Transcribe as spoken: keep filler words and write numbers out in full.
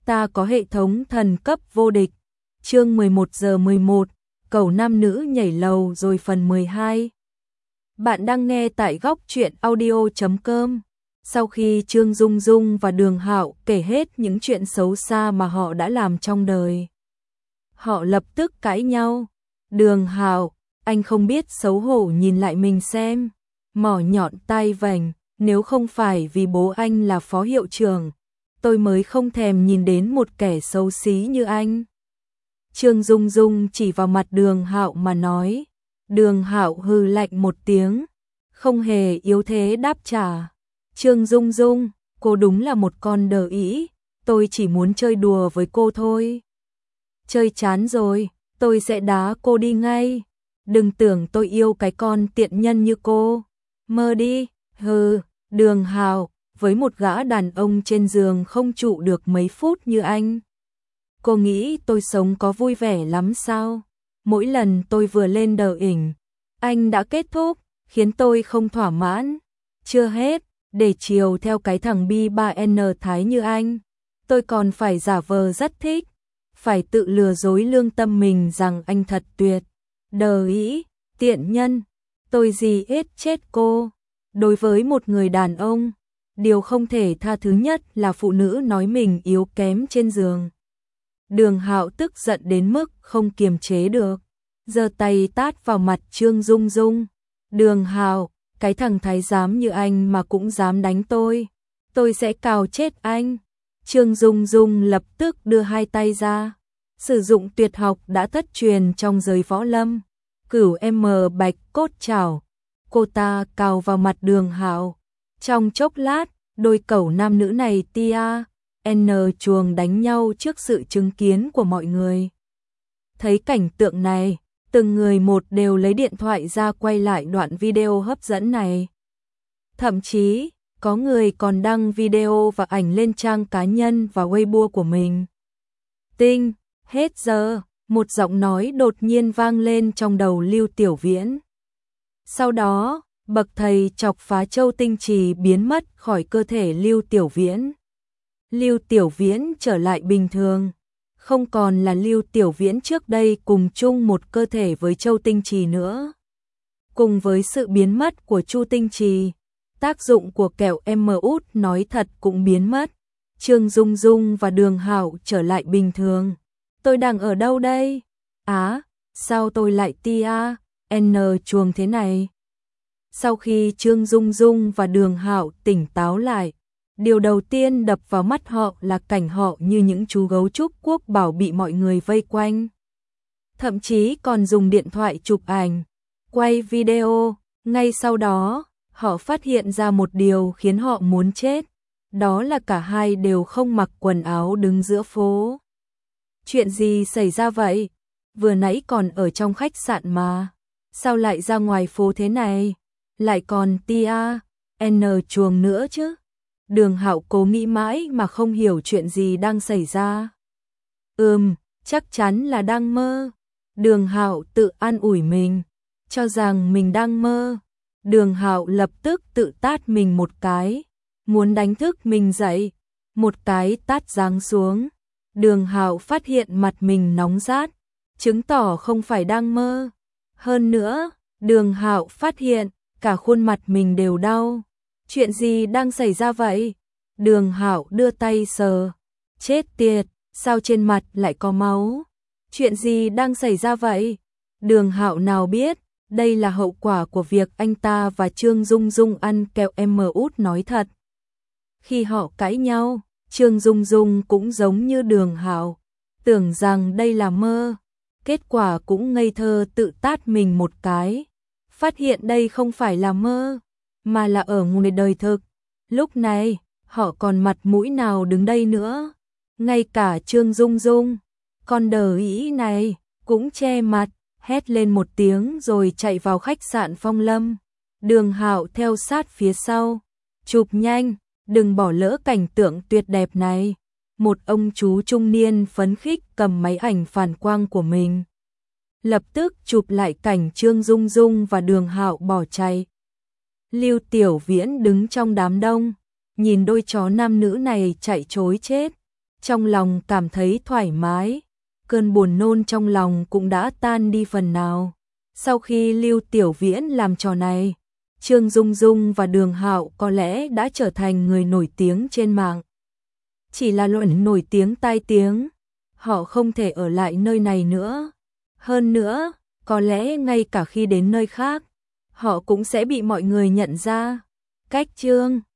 Ta có hệ thống thần cấp vô địch. Chương mười một giờ mười một, cầu nam nữ nhảy lầu rồi phần mười hai. Bạn đang nghe tại góc truyện audio chấm com. Sau khi Trương Dung Dung và Đường Hạo kể hết những chuyện xấu xa mà họ đã làm trong đời, họ lập tức cãi nhau. Đường Hạo, anh không biết xấu hổ nhìn lại mình xem, mỏ nhọn tai vành, nếu không phải vì bố anh là phó hiệu trưởng, tôi mới không thèm nhìn đến một kẻ xấu xí như anh. Trương Dung Dung chỉ vào mặt Đường Hạo mà nói. Đường Hạo hừ lạnh một tiếng, không hề yếu thế đáp trả. Trương Dung Dung, cô đúng là một con đờ ĩ, tôi chỉ muốn chơi đùa với cô thôi. Chơi chán rồi, tôi sẽ đá cô đi ngay. Đừng tưởng tôi yêu cái con tiện nhân như cô. Mơ đi, hừ. Đường Hạo, với một gã đàn ông trên giường không trụ được mấy phút như anh, cô nghĩ tôi sống có vui vẻ lắm sao? Mỗi lần tôi vừa lên đờ ỉnh, anh đã kết thúc, khiến tôi không thỏa mãn. Chưa hết, để chiều theo cái thằng bi ba en Thái như anh, tôi còn phải giả vờ rất thích, phải tự lừa dối lương tâm mình rằng anh thật tuyệt. Đờ ĩ, tiện nhân, tôi gì hết chết cô. Đối với một người đàn ông, điều không thể tha thứ nhất là phụ nữ nói mình yếu kém trên giường. Đường Hạo tức giận đến mức không kiềm chế được, giơ tay tát vào mặt Trương Dung Dung. Đường Hạo, cái thằng thái giám như anh mà cũng dám đánh tôi, tôi sẽ cào chết anh. Trương Dung Dung lập tức đưa hai tay ra, sử dụng tuyệt học đã thất truyền trong giới võ lâm, Cửu M Bạch Cốt Trảo. Cô ta cào vào mặt Đường Hạo. Trong chốc lát, đôi cẩu nam nữ này tia N chuồng đánh nhau trước sự chứng kiến của mọi người. Thấy cảnh tượng này, từng người một đều lấy điện thoại ra quay lại đoạn video hấp dẫn này. Thậm chí, có người còn đăng video và ảnh lên trang cá nhân và Weibo của mình. Tinh, hết giờ, một giọng nói đột nhiên vang lên trong đầu Lưu Tiểu Viễn. Sau đó, bậc thầy chọc phá châu tinh trì biến mất khỏi cơ thể Lưu Tiểu Viễn. Lưu Tiểu Viễn trở lại bình thường, không còn là Lưu Tiểu Viễn trước đây cùng chung một cơ thể với châu tinh trì nữa. Cùng với sự biến mất của Chu tinh trì, tác dụng của kẹo em út nói thật cũng biến mất. Trương Dung Dung và Đường Hạo trở lại bình thường. Tôi đang ở đâu đây? Á, à, sao tôi lại tia N chuồng thế này? Sau khi Trương Dung Dung và Đường Hạo tỉnh táo lại, điều đầu tiên đập vào mắt họ là cảnh họ như những chú gấu trúc quốc bảo bị mọi người vây quanh. Thậm chí còn dùng điện thoại chụp ảnh, quay video. Ngay sau đó, họ phát hiện ra một điều khiến họ muốn chết. Đó là cả hai đều không mặc quần áo đứng giữa phố. Chuyện gì xảy ra vậy? Vừa nãy còn ở trong khách sạn mà. Sao lại ra ngoài phố thế này? Lại còn tia N chuồng nữa chứ? Đường Hạo cố nghĩ mãi mà không hiểu chuyện gì đang xảy ra. Ừm, chắc chắn là đang mơ. Đường Hạo tự an ủi mình, cho rằng mình đang mơ. Đường Hạo lập tức tự tát mình một cái, muốn đánh thức mình dậy. Một cái tát giáng xuống, Đường Hạo phát hiện mặt mình nóng rát, chứng tỏ không phải đang mơ. Hơn nữa, Đường Hạo phát hiện cả khuôn mặt mình đều đau. Chuyện gì đang xảy ra vậy? Đường Hạo đưa tay sờ. Chết tiệt, sao trên mặt lại có máu? Chuyện gì đang xảy ra vậy? Đường Hạo nào biết, đây là hậu quả của việc anh ta và Trương Dung Dung ăn kẹo em út nói thật. Khi họ cãi nhau, Trương Dung Dung cũng giống như Đường Hạo, tưởng rằng đây là mơ. Kết quả cũng ngây thơ tự tát mình một cái. Phát hiện đây không phải là mơ, mà là ở ngoài đời thực. Lúc này, họ còn mặt mũi nào đứng đây nữa. Ngay cả Trương Dung Dung, con đờ ĩ này, cũng che mặt, hét lên một tiếng rồi chạy vào khách sạn Phong Lâm. Đường Hạo theo sát phía sau. Chụp nhanh, đừng bỏ lỡ cảnh tượng tuyệt đẹp này. Một ông chú trung niên phấn khích cầm máy ảnh phản quang của mình, lập tức chụp lại cảnh Trương Dung Dung và Đường Hạo bỏ chạy. Lưu Tiểu Viễn đứng trong đám đông, nhìn đôi chó nam nữ này chạy trối chết. trong lòng cảm thấy thoải mái, cơn buồn nôn trong lòng cũng đã tan đi phần nào. Sau khi Lưu Tiểu Viễn làm trò này, Trương Dung Dung và Đường Hạo có lẽ đã trở thành người nổi tiếng trên mạng. Chỉ là luận nổi tiếng tai tiếng, họ không thể ở lại nơi này nữa. Hơn nữa, có lẽ ngay cả khi đến nơi khác, họ cũng sẽ bị mọi người nhận ra. Cách Trương